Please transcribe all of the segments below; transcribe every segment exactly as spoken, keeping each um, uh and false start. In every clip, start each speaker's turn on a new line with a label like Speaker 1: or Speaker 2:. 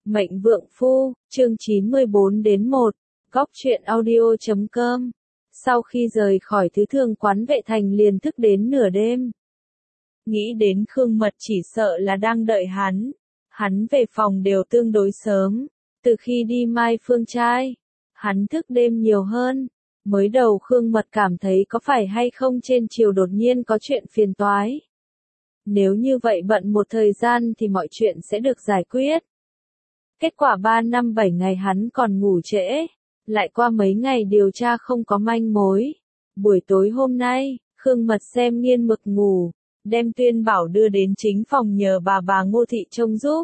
Speaker 1: Mệnh Vượng Phu, chương chín mươi bốn đến một, góc truyện audio chấm com. Sau khi rời khỏi thứ thường quán Vệ Thành liền thức đến nửa đêm. Nghĩ đến Khương Mật chỉ sợ là đang đợi hắn. Hắn về phòng đều tương đối sớm. Từ khi đi Mai Phương trai, hắn thức đêm nhiều hơn. Mới đầu Khương Mật cảm thấy có phải hay không trên chiều đột nhiên có chuyện phiền toái. Nếu như vậy bận một thời gian thì mọi chuyện sẽ được giải quyết. Kết quả ba năm bảy ngày hắn còn ngủ trễ. Lại qua mấy ngày điều tra không có manh mối. Buổi tối hôm nay, Khương Mật xem nghiên mực ngủ, đem Tuyên Bảo đưa đến chính phòng nhờ bà bà Ngô Thị trông giúp.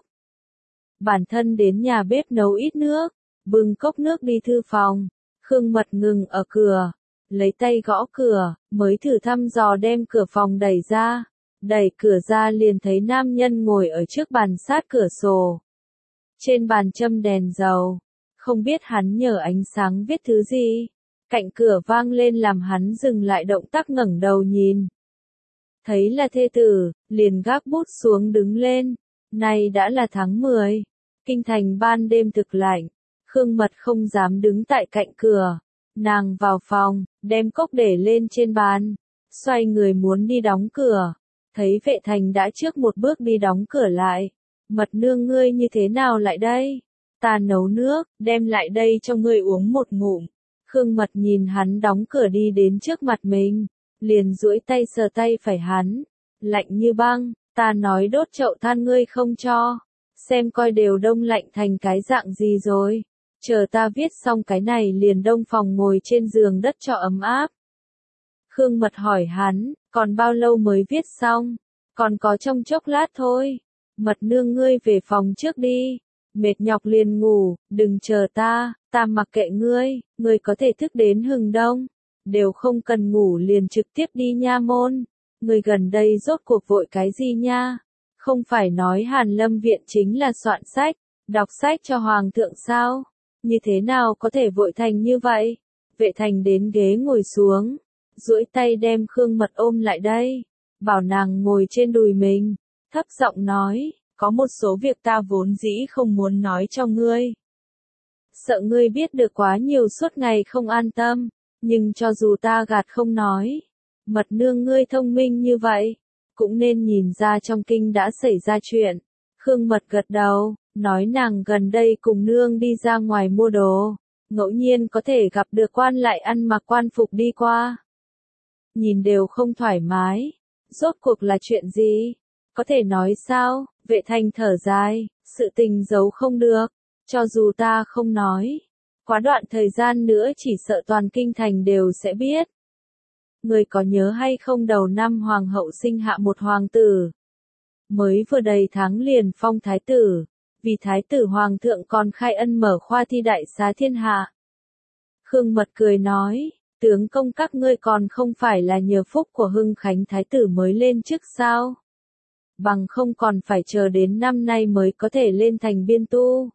Speaker 1: Bản thân đến nhà bếp nấu ít nước, bưng cốc nước đi thư phòng. Khương Mật ngừng ở cửa, lấy tay gõ cửa, mới thử thăm dò đem cửa phòng đẩy ra. Đẩy cửa ra liền thấy nam nhân ngồi ở trước bàn sát cửa sổ. Trên bàn châm đèn dầu, không biết hắn nhờ ánh sáng viết thứ gì. Cạnh cửa vang lên làm hắn dừng lại động tác ngẩng đầu nhìn. Thấy là thê tử, liền gác bút xuống đứng lên. Nay đã là tháng mười, kinh thành ban đêm thực lạnh. Khương Mật không dám đứng tại cạnh cửa. Nàng vào phòng, đem cốc để lên trên bàn, xoay người muốn đi đóng cửa. Thấy Vệ Thành đã trước một bước đi đóng cửa lại. Mật nương ngươi như thế nào lại đây? Ta nấu nước, đem lại đây cho ngươi uống một ngụm. Khương Mật nhìn hắn đóng cửa đi đến trước mặt mình, liền duỗi tay sờ tay phải hắn, lạnh như băng, ta nói đốt chậu than ngươi không cho, xem coi đều đông lạnh thành cái dạng gì rồi. Chờ ta viết xong cái này liền đông phòng ngồi trên giường đất cho ấm áp. Khương Mật hỏi hắn, còn bao lâu mới viết xong? Còn có trong chốc lát thôi. Mật nương ngươi về phòng trước đi. Mệt nhọc liền ngủ, đừng chờ ta, ta mặc kệ ngươi, ngươi có thể thức đến hừng đông. Đều không cần ngủ liền trực tiếp đi nha môn. Ngươi gần đây rốt cuộc vội cái gì nha? Không phải nói Hàn Lâm Viện chính là soạn sách, đọc sách cho Hoàng thượng sao? Như thế nào có thể vội thành như vậy? Vệ Thành đến ghế ngồi xuống, duỗi tay đem Khương Mật ôm lại đây, bảo nàng ngồi trên đùi mình, thấp giọng nói, có một số việc ta vốn dĩ không muốn nói cho ngươi. Sợ ngươi biết được quá nhiều suốt ngày không an tâm, nhưng cho dù ta gạt không nói, Mật nương ngươi thông minh như vậy, cũng nên nhìn ra trong kinh đã xảy ra chuyện. Khương Mật gật đầu, nói nàng gần đây cùng nương đi ra ngoài mua đồ, ngẫu nhiên có thể gặp được quan lại ăn mặc quan phục đi qua. Nhìn đều không thoải mái, rốt cuộc là chuyện gì? Có thể nói sao? Vệ Thành thở dài, sự tình giấu không được, cho dù ta không nói, quá đoạn thời gian nữa chỉ sợ toàn kinh thành đều sẽ biết. Người có nhớ hay không đầu năm hoàng hậu sinh hạ một hoàng tử? Mới vừa đầy tháng liền phong thái tử, vì thái tử hoàng thượng còn khai ân mở khoa thi đại xá thiên hạ. Khương Mật cười nói, tướng công các ngươi còn không phải là nhờ phúc của Hưng Khánh thái tử mới lên chức sao? Bằng không còn phải chờ đến năm nay mới có thể lên thành biên tu.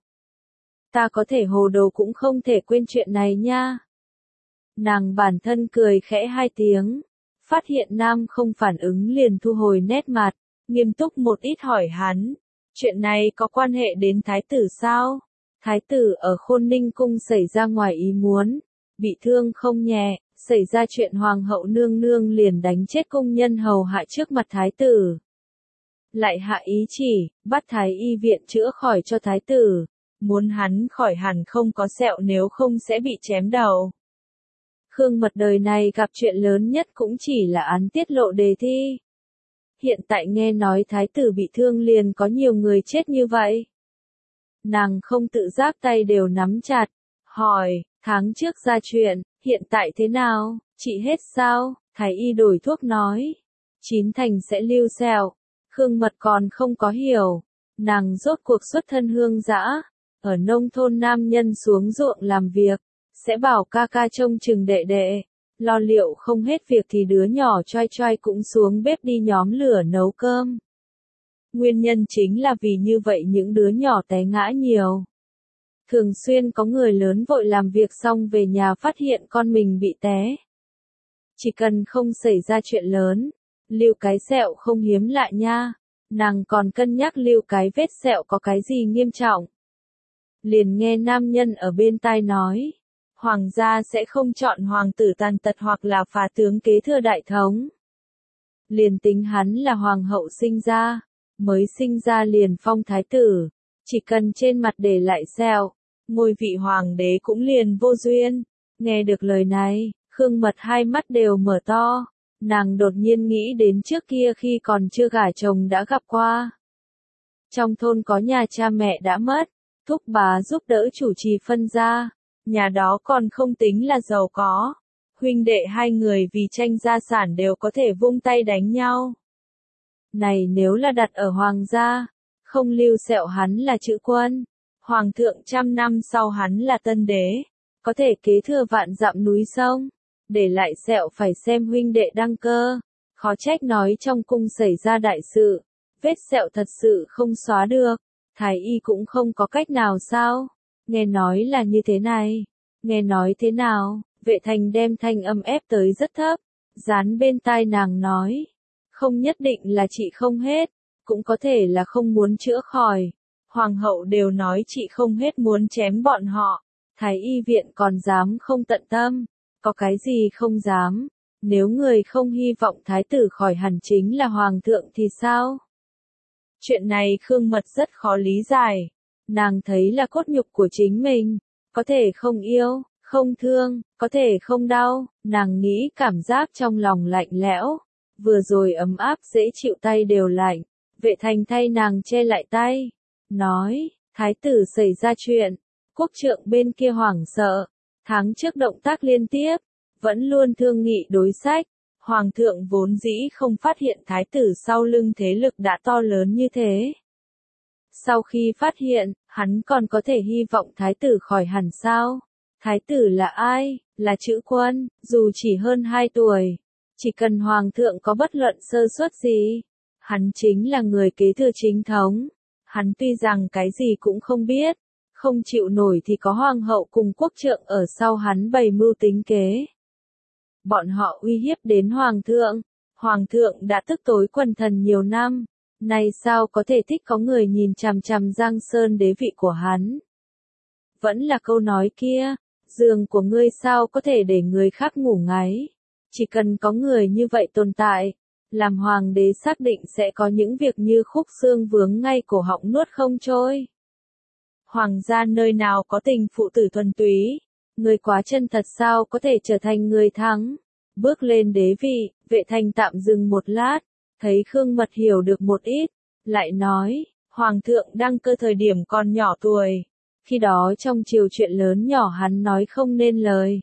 Speaker 1: Ta có thể hồ đồ cũng không thể quên chuyện này nha. Nàng bản thân cười khẽ hai tiếng, phát hiện nam không phản ứng liền thu hồi nét mặt, nghiêm túc một ít hỏi hắn, chuyện này có quan hệ đến thái tử sao? Thái tử ở Khôn Ninh cung xảy ra ngoài ý muốn, bị thương không nhẹ, xảy ra chuyện hoàng hậu nương nương liền đánh chết công nhân hầu hạ trước mặt thái tử. Lại hạ ý chỉ, bắt thái y viện chữa khỏi cho thái tử, muốn hắn khỏi hẳn không có sẹo nếu không sẽ bị chém đầu. Khương Mật đời này gặp chuyện lớn nhất cũng chỉ là án tiết lộ đề thi. Hiện tại nghe nói thái tử bị thương liền có nhiều người chết như vậy. Nàng không tự giác tay đều nắm chặt, hỏi, tháng trước ra chuyện, hiện tại thế nào, trị hết sao? Thái y đổi thuốc nói, chín thành sẽ lưu sẹo. Khương Mật còn không có hiểu, nàng rốt cuộc xuất thân hương dã, ở nông thôn nam nhân xuống ruộng làm việc, sẽ bảo ca ca trông chừng đệ đệ, lo liệu không hết việc thì đứa nhỏ choai choai cũng xuống bếp đi nhóm lửa nấu cơm. Nguyên nhân chính là vì như vậy những đứa nhỏ té ngã nhiều. Thường xuyên có người lớn vội làm việc xong về nhà phát hiện con mình bị té. Chỉ cần không xảy ra chuyện lớn, lưu cái sẹo không hiếm lạ nha. Nàng còn cân nhắc lưu cái vết sẹo có cái gì nghiêm trọng. liền nghe nam nhân ở bên tai nói, hoàng gia sẽ không chọn hoàng tử tàn tật hoặc là phá tướng kế thừa đại thống. Liền tính hắn là hoàng hậu sinh ra, mới sinh ra liền phong thái tử, chỉ cần trên mặt để lại sẹo, ngôi vị hoàng đế cũng liền vô duyên. Nghe được lời này, Khương Mật hai mắt đều mở to, nàng đột nhiên nghĩ đến trước kia khi còn chưa gả chồng đã gặp qua. Trong thôn có nhà cha mẹ đã mất, thúc bá giúp đỡ chủ trì phân gia, nhà đó còn không tính là giàu có, huynh đệ hai người vì tranh gia sản đều có thể vung tay đánh nhau. Này nếu là đặt ở hoàng gia, không lưu sẹo hắn là chữ quân, hoàng thượng trăm năm sau hắn là tân đế, có thể kế thừa vạn dặm núi sông, để lại sẹo phải xem huynh đệ đăng cơ, khó trách nói trong cung xảy ra đại sự, vết sẹo thật sự không xóa được, thái y cũng không có cách nào sao, nghe nói là như thế này, nghe nói thế nào, Vệ Thành đem thanh âm ép tới rất thấp, dán bên tai nàng nói, không nhất định là trị không hết, cũng có thể là không muốn chữa khỏi, hoàng hậu đều nói trị không hết muốn chém bọn họ, thái y viện còn dám không tận tâm, có cái gì không dám, nếu người không hy vọng thái tử khỏi hẳn chính là hoàng thượng thì sao? Chuyện này Khương Mật rất khó lý giải, nàng thấy là cốt nhục của chính mình, có thể không yêu, không thương, có thể không đau, nàng nghĩ cảm giác trong lòng lạnh lẽo, vừa rồi ấm áp dễ chịu tay đều lạnh, Vệ Thành thay nàng che lại tay, nói, thái tử xảy ra chuyện, quốc trượng bên kia hoảng sợ, tháng trước động tác liên tiếp, vẫn luôn thương nghị đối sách, hoàng thượng vốn dĩ không phát hiện thái tử sau lưng thế lực đã to lớn như thế. Sau khi phát hiện, hắn còn có thể hy vọng thái tử khỏi hẳn sao? Thái tử là ai? Là chữ quân, dù chỉ hơn hai tuổi. Chỉ cần hoàng thượng có bất luận sơ suất gì, hắn chính là người kế thừa chính thống. Hắn tuy rằng cái gì cũng không biết, không chịu nổi thì có hoàng hậu cùng quốc trượng ở sau hắn bày mưu tính kế. Bọn họ uy hiếp đến hoàng thượng, hoàng thượng đã tức tối quần thần nhiều năm, nay sao có thể thích có người nhìn chằm chằm Giang Sơn đế vị của hắn. Vẫn là câu nói kia, giường của ngươi sao có thể để người khác ngủ ngáy, chỉ cần có người như vậy tồn tại, làm hoàng đế xác định sẽ có những việc như khúc xương vướng ngay cổ họng nuốt không trôi. Hoàng gia nơi nào có tình phụ tử thuần túy, người quá chân thật sao có thể trở thành người thắng. Bước lên đế vị, Vệ Thành tạm dừng một lát, thấy Khương Mật hiểu được một ít, lại nói, hoàng thượng đăng cơ thời điểm còn nhỏ tuổi, khi đó trong triều chuyện lớn nhỏ hắn nói không nên lời.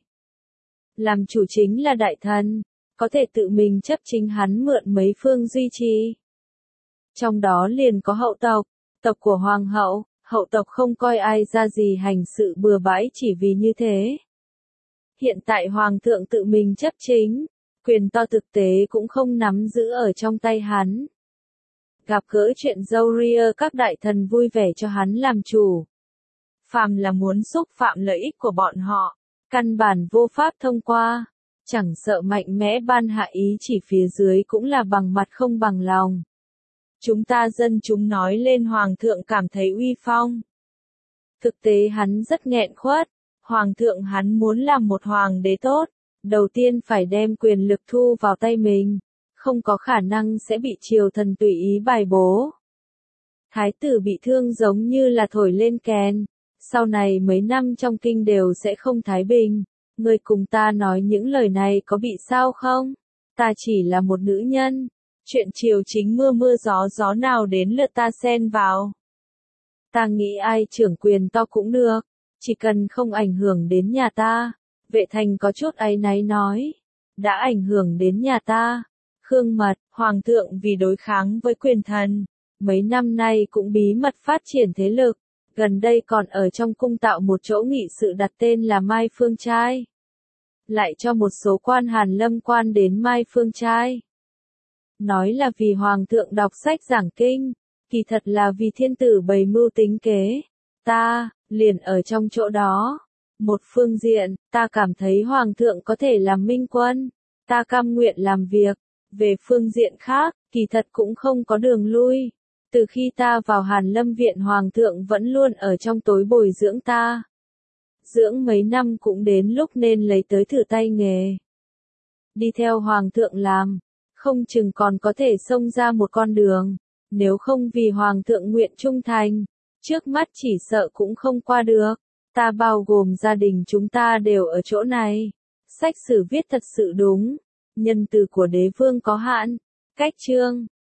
Speaker 1: Làm chủ chính là đại thần, có thể tự mình chấp chính hắn mượn mấy phương duy trì. Trong đó liền có hậu tộc, tộc của hoàng hậu, hậu tộc không coi ai ra gì hành sự bừa bãi chỉ vì như thế. Hiện tại hoàng thượng tự mình chấp chính, quyền to thực tế cũng không nắm giữ ở trong tay hắn. Gặp gỡ chuyện dâu ria các đại thần vui vẻ cho hắn làm chủ. Phàm là muốn xúc phạm lợi ích của bọn họ, căn bản vô pháp thông qua, chẳng sợ mạnh mẽ ban hạ ý chỉ phía dưới cũng là bằng mặt không bằng lòng. Chúng ta dân chúng nói lên hoàng thượng cảm thấy uy phong. Thực tế hắn rất nghẹn khuất, hoàng thượng hắn muốn làm một hoàng đế tốt, đầu tiên phải đem quyền lực thu vào tay mình, không có khả năng sẽ bị triều thần tùy ý bài bố. Thái tử bị thương giống như là thổi lên kèn, sau này mấy năm trong kinh đều sẽ không thái bình, người cùng ta nói những lời này có bị sao không? Ta chỉ là một nữ nhân, chuyện triều chính mưa mưa gió gió nào đến lượt ta xen vào. Ta nghĩ ai trưởng quyền to cũng được, chỉ cần không ảnh hưởng đến nhà ta. Vệ Thành có chút áy náy nói, đã ảnh hưởng đến nhà ta. Khương Mật, hoàng thượng vì đối kháng với quyền thần, mấy năm nay cũng bí mật phát triển thế lực, gần đây còn ở trong cung tạo một chỗ nghị sự đặt tên là Mai Phương Trai. Lại cho một số quan Hàn Lâm quan đến Mai Phương Trai. Nói là vì hoàng thượng đọc sách giảng kinh, kỳ thật là vì thiên tử bày mưu tính kế. Ta, liền ở trong chỗ đó. Một phương diện, ta cảm thấy hoàng thượng có thể làm minh quân, ta cam nguyện làm việc. Về phương diện khác, kỳ thật cũng không có đường lui. Từ khi ta vào Hàn Lâm Viện Hoàng thượng vẫn luôn ở trong tối bồi dưỡng ta. Dưỡng mấy năm cũng đến lúc nên lấy tới thử tay nghề. Đi theo Hoàng thượng làm, không chừng còn có thể xông ra một con đường. Nếu không vì Hoàng thượng nguyện trung thành, trước mắt chỉ sợ cũng không qua được. Ta bao gồm gia đình chúng ta đều ở chỗ này. Sách sử viết thật sự đúng. Nhân từ của đế vương có hạn. Cách chương